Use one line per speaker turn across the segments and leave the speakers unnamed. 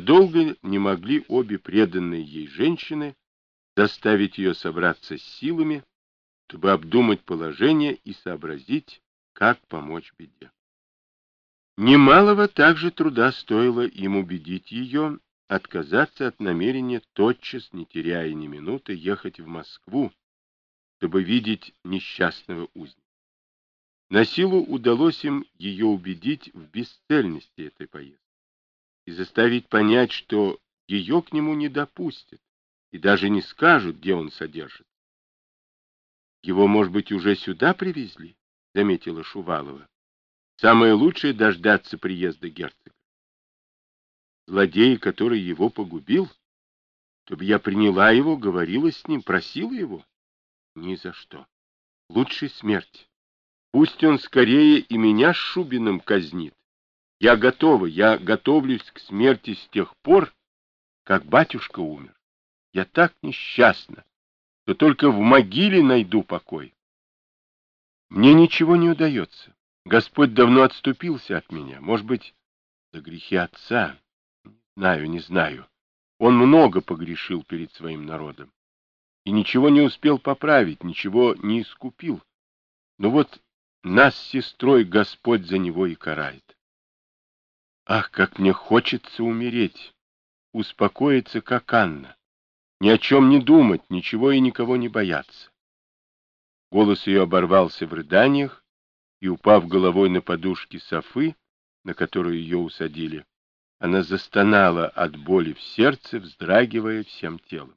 долго не могли обе преданные ей женщины заставить ее собраться с силами, чтобы обдумать положение и сообразить, как помочь беде. Немалого также труда стоило им убедить ее отказаться от намерения тотчас, не теряя ни минуты, ехать в Москву, чтобы видеть несчастного узника. Насилу удалось им ее убедить в бесцельности этой поездки и заставить понять, что ее к нему не допустят и даже не скажут, где он содержится. «Его, может быть, уже сюда привезли?» — заметила Шувалова. «Самое лучшее — дождаться приезда герцога. Злодей, который его погубил, чтобы я приняла его, говорила с ним, просила его? Ни за что. Лучше смерть. Пусть он скорее и меня с Шубиным казнит. Я готова, я готовлюсь к смерти с тех пор, как батюшка умер. Я так несчастна, что только в могиле найду покой. Мне ничего не удается. Господь давно отступился от меня. Может быть, за грехи отца? Не знаю. Он много погрешил перед своим народом. И ничего не успел поправить, ничего не искупил. Но вот нас с сестрой Господь за него и карает. Ах, как мне хочется умереть, успокоиться, как Анна, ни о чем не думать, ничего и никого не бояться. Голос ее оборвался в рыданиях, и, упав головой на подушки софы, на которую ее усадили, она застонала от боли в сердце, вздрагивая всем телом.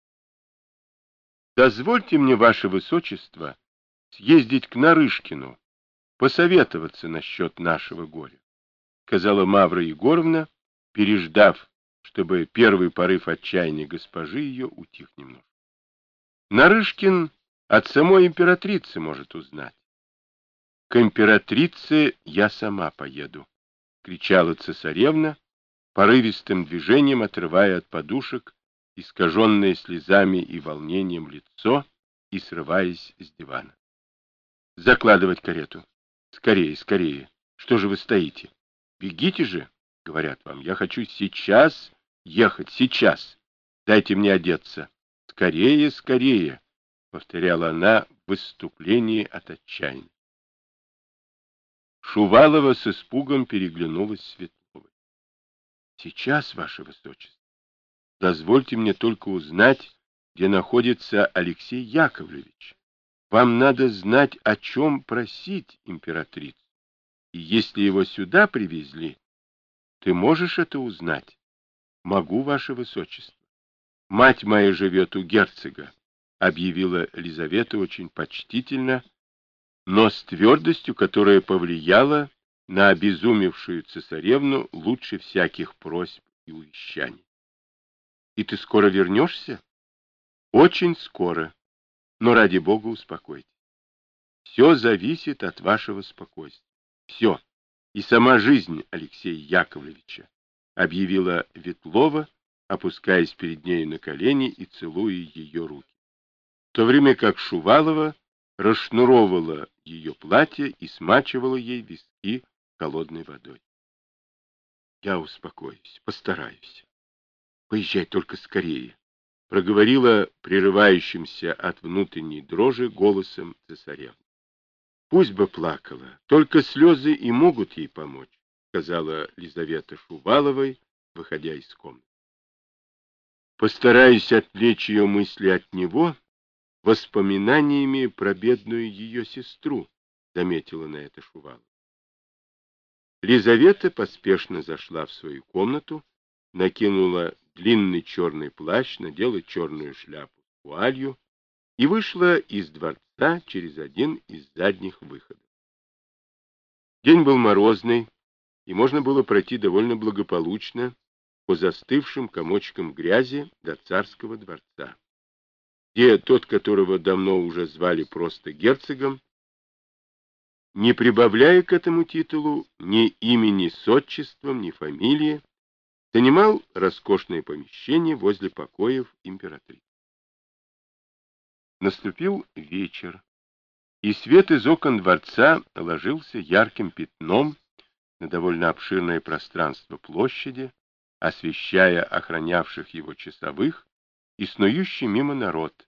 «Дозвольте мне, ваше высочество, съездить к Нарышкину, посоветоваться насчет нашего горя», — сказала Мавра Егоровна, переждав, чтобы первый порыв отчаяния госпожи ее утих немного. «Нарышкин от самой императрицы может узнать». «К императрице я сама поеду», — кричала цесаревна, порывистым движением отрывая от подушек искаженное слезами и волнением лицо и срываясь с дивана. «Закладывать карету! Скорее, скорее! Что же вы стоите? Бегите же!» — говорят вам. «Я хочу сейчас ехать, сейчас! Дайте мне одеться! Скорее, скорее!» — повторяла она в выступлении от отчаяния. Шувалова с испугом переглянулась с Светловой. «Сейчас, ваше высочество, дозвольте мне только узнать, где находится Алексей Яковлевич. Вам надо знать, о чем просить императрицу. И если его сюда привезли, ты можешь это узнать?» «Могу, ваше высочество. Мать моя живет у герцога», — объявила Лизавета очень почтительно, но с твердостью, которая повлияла на обезумевшую цесаревну лучше всяких просьб и увещаний. «И ты скоро вернешься?» «Очень скоро, но ради Бога успокойтесь. Все зависит от вашего спокойствия. Все. И сама жизнь Алексея Яковлевича», — объявила Ветлова, опускаясь перед нею на колени и целуя ее руки, в то время как Шувалова расшнуровывала ее платье и смачивала ей виски холодной водой. «Я успокоюсь, постараюсь. Поезжай только скорее», — проговорила прерывающимся от внутренней дрожи голосом цесаревна. «Пусть бы плакала, только слезы и могут ей помочь», — сказала Лизавета Шуваловой, выходя из комнаты. «Постараюсь отвлечь ее мысли от него воспоминаниями про бедную ее сестру», — заметила на это Шувалова. Лизавета поспешно зашла в свою комнату, накинула длинный черный плащ, надела черную шляпу с вуалью и вышла из дворца через один из задних выходов. День был морозный, и можно было пройти довольно благополучно по застывшим комочкам грязи до царского дворца, где тот, которого давно уже звали просто герцогом, не прибавляя к этому титулу ни имени с отчеством, ни фамилии, занимал роскошное помещение возле покоев императрицы. Наступил вечер, и свет из окон дворца ложился ярким пятном на довольно обширное пространство площади, освещая охранявших его часовых и снующий мимо народ,